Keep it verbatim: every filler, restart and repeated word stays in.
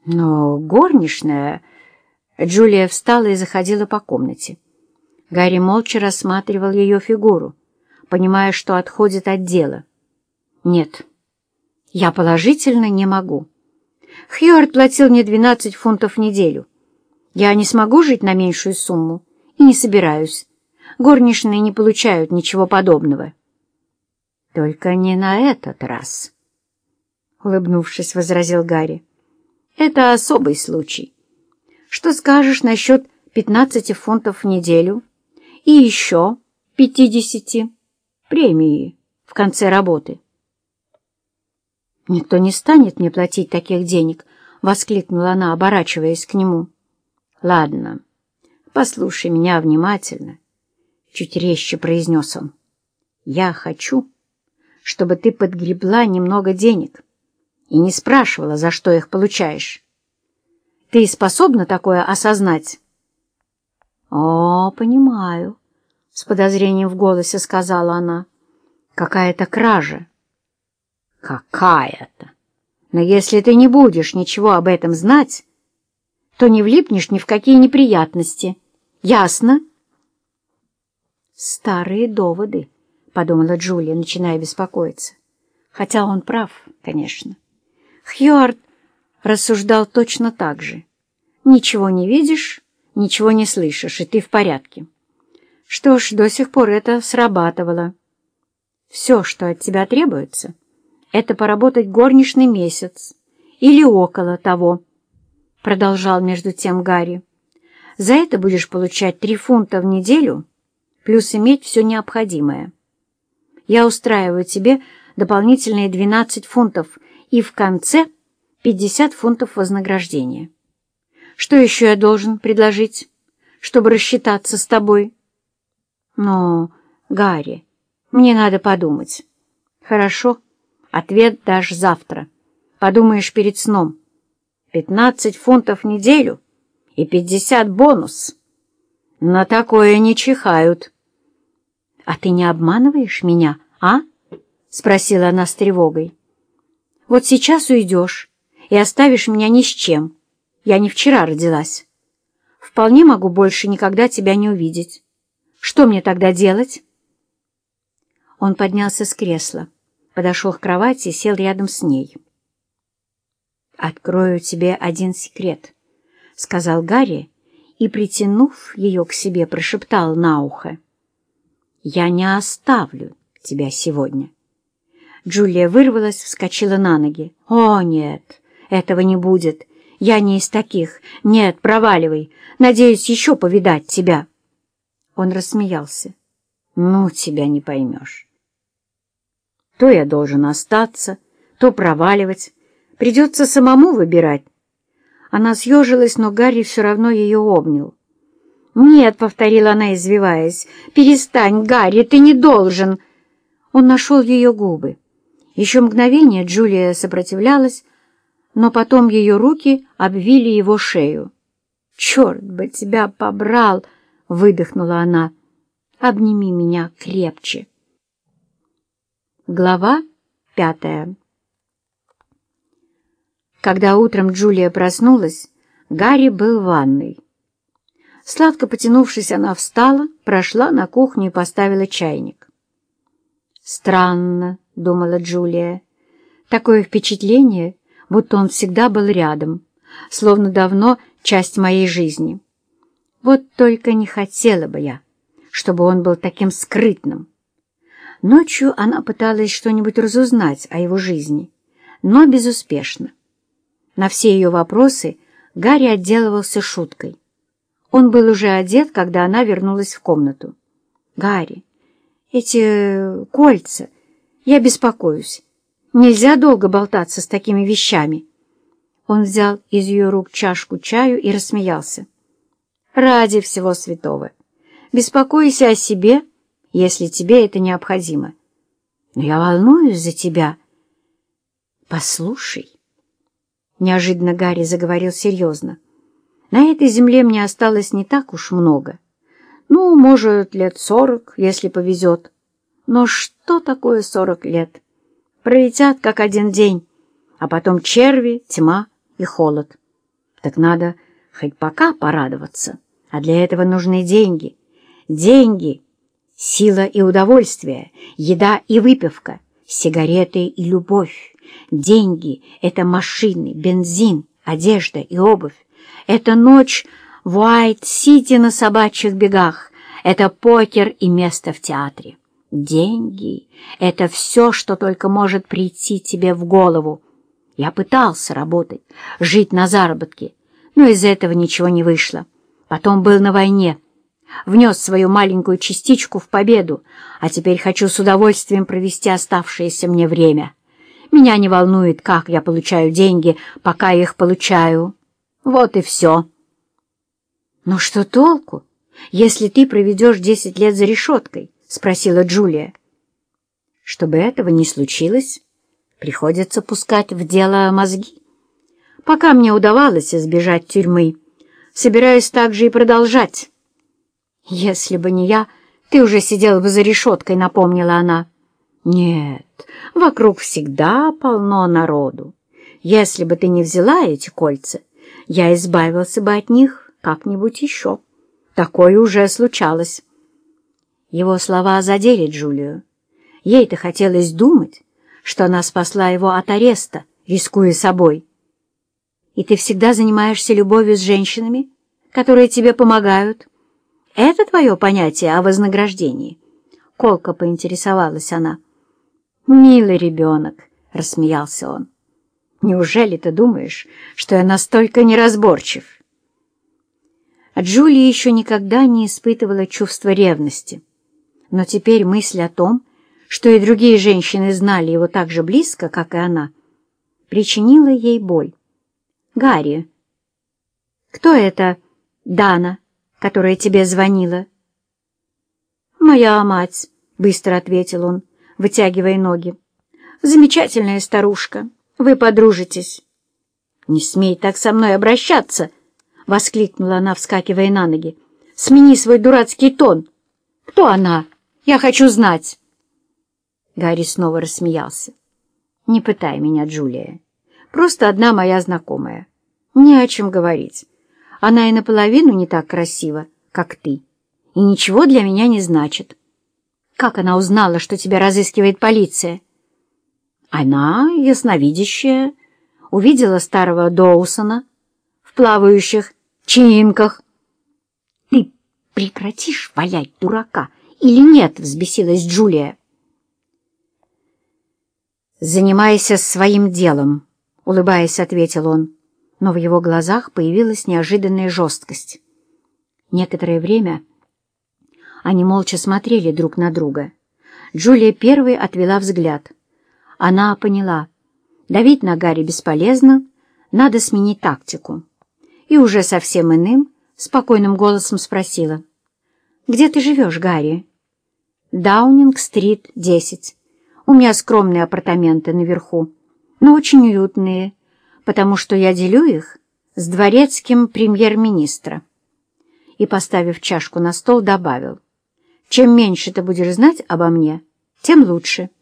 Но горничная... Джулия встала и заходила по комнате. Гарри молча рассматривал ее фигуру, понимая, что отходит от дела. «Нет, я положительно не могу. Хьюарт платил мне двенадцать фунтов в неделю. Я не смогу жить на меньшую сумму и не собираюсь. Горничные не получают ничего подобного». «Только не на этот раз», — улыбнувшись, возразил Гарри. «Это особый случай. Что скажешь насчет пятнадцати фунтов в неделю и еще пятидесяти премии в конце работы?» «Никто не станет мне платить таких денег», — воскликнула она, оборачиваясь к нему. «Ладно, послушай меня внимательно», — чуть резче произнес он. «Я хочу, чтобы ты подгребла немного денег и не спрашивала, за что их получаешь. Ты способна такое осознать?» «О, понимаю», — с подозрением в голосе сказала она. «Какая-то кража». «Какая-то! Но если ты не будешь ничего об этом знать, то не влипнешь ни в какие неприятности. Ясно?» «Старые доводы», — подумала Джулия, начиная беспокоиться. Хотя он прав, конечно. Хьюарт рассуждал точно так же. «Ничего не видишь, ничего не слышишь, и ты в порядке». Что ж, до сих пор это срабатывало. «Все, что от тебя требуется, это поработать горничный месяц или около того», — продолжал между тем Гарри. «За это будешь получать три фунта в неделю, плюс иметь все необходимое. Я устраиваю тебе дополнительные двенадцать фунтов и в конце пятьдесят фунтов вознаграждения. Что еще я должен предложить, чтобы рассчитаться с тобой?» «Но, Гарри, мне надо подумать». «Хорошо, ответ дашь завтра. Подумаешь перед сном. Пятнадцать фунтов в неделю и пятьдесят бонус. На такое не чихают». «А ты не обманываешь меня, а?» — спросила она с тревогой. «Вот сейчас уйдешь и оставишь меня ни с чем. Я не вчера родилась. Вполне могу больше никогда тебя не увидеть. Что мне тогда делать?» Он поднялся с кресла, подошел к кровати и сел рядом с ней. «Открою тебе один секрет», — сказал Гарри и, притянув ее к себе, прошептал на ухо. «Я не оставлю тебя сегодня». Джулия вырвалась, вскочила на ноги. «О, нет, этого не будет. Я не из таких. Нет, проваливай. Надеюсь еще повидать тебя». Он рассмеялся. «Ну, тебя не поймешь. То я должен остаться, то проваливать. Придется самому выбирать». Она съежилась, но Гарри все равно ее обнял. «Нет», — повторила она, извиваясь, — «перестань, Гарри, ты не должен». Он нашел ее губы. Еще мгновение Джулия сопротивлялась, но потом ее руки обвили его шею. «Черт бы тебя побрал!» — выдохнула она. «Обними меня крепче». Глава пятая. Когда утром Джулия проснулась, Гарри был в ванной. Сладко потянувшись, она встала, прошла на кухню и поставила чайник. «Странно», — думала Джулия, — «такое впечатление, будто он всегда был рядом, словно давно часть моей жизни. Вот только не хотела бы я, чтобы он был таким скрытным». Ночью она пыталась что-нибудь разузнать о его жизни, но безуспешно. На все ее вопросы Гарри отделывался шуткой. Он был уже одет, когда она вернулась в комнату. «Гарри, эти кольца, я беспокоюсь. Нельзя долго болтаться с такими вещами». Он взял из ее рук чашку чаю и рассмеялся. «Ради всего святого, беспокойся о себе, если тебе это необходимо. Но я волнуюсь за тебя». «Послушай», — неожиданно Гарри заговорил серьезно, — «на этой земле мне осталось не так уж много. Ну, может, лет сорок, если повезет. Но что такое сорок лет? Пролетят, как один день, а потом черви, тьма и холод. Так надо хоть пока порадоваться, а для этого нужны деньги. Деньги, сила и удовольствие, еда и выпивка, сигареты и любовь. Деньги — это машины, бензин, одежда и обувь. Это ночь в Уайт-Сити на собачьих бегах. Это покер и место в театре. Деньги — это все, что только может прийти тебе в голову. Я пытался работать, жить на заработки, но из этого ничего не вышло. Потом был на войне, внес свою маленькую частичку в победу, а теперь хочу с удовольствием провести оставшееся мне время. Меня не волнует, как я получаю деньги, пока я их получаю. Вот и все. «Но что толку, если ты проведешь десять лет за решеткой?» — спросила Джулия. «Чтобы этого не случилось, приходится пускать в дело мозги. Пока мне удавалось избежать тюрьмы, собираюсь также и продолжать». «Если бы не я, ты уже сидела бы за решеткой», — напомнила она. «Нет, вокруг всегда полно народу. Если бы ты не взяла эти кольца, я избавился бы от них как-нибудь еще. Такое уже случалось». Его слова задели Джулию. Ей-то хотелось думать, что она спасла его от ареста, рискуя собой. «И ты всегда занимаешься любовью с женщинами, которые тебе помогают? Это твое понятие о вознаграждении?» Колко поинтересовалась она. «Милый ребенок», — рассмеялся он. «Неужели ты думаешь, что я настолько неразборчив?» Джулия еще никогда не испытывала чувства ревности, но теперь мысль о том, что и другие женщины знали его так же близко, как и она, причинила ей боль. «Гарри, кто это Дана, которая тебе звонила?» «Моя мать», — быстро ответил он, вытягивая ноги. «Замечательная старушка. Вы подружитесь». «Не смей так со мной обращаться!» — воскликнула она, вскакивая на ноги. «Смени свой дурацкий тон. Кто она? Я хочу знать». Гарри снова рассмеялся. «Не пытай меня, Джулия. Просто одна моя знакомая. Не о чем говорить. Она и наполовину не так красива, как ты, и ничего для меня не значит. Как она узнала, что тебя разыскивает полиция?» «Она, ясновидящая, увидела старого Доусона в плавающих чинках». «Ты прекратишь валять дурака или нет?» — взбесилась Джулия. «Занимайся своим делом», — улыбаясь, ответил он, но в его глазах появилась неожиданная жесткость. Некоторое время они молча смотрели друг на друга. Джулия первой отвела взгляд. Она поняла, давить на Гарри бесполезно, надо сменить тактику. И уже совсем иным, спокойным голосом спросила: «Где ты живешь, Гарри?» «Даунинг-стрит, десять. У меня скромные апартаменты наверху, но очень уютные, потому что я делю их с дворецким премьер-министра». И, поставив чашку на стол, добавил: «Чем меньше ты будешь знать обо мне, тем лучше».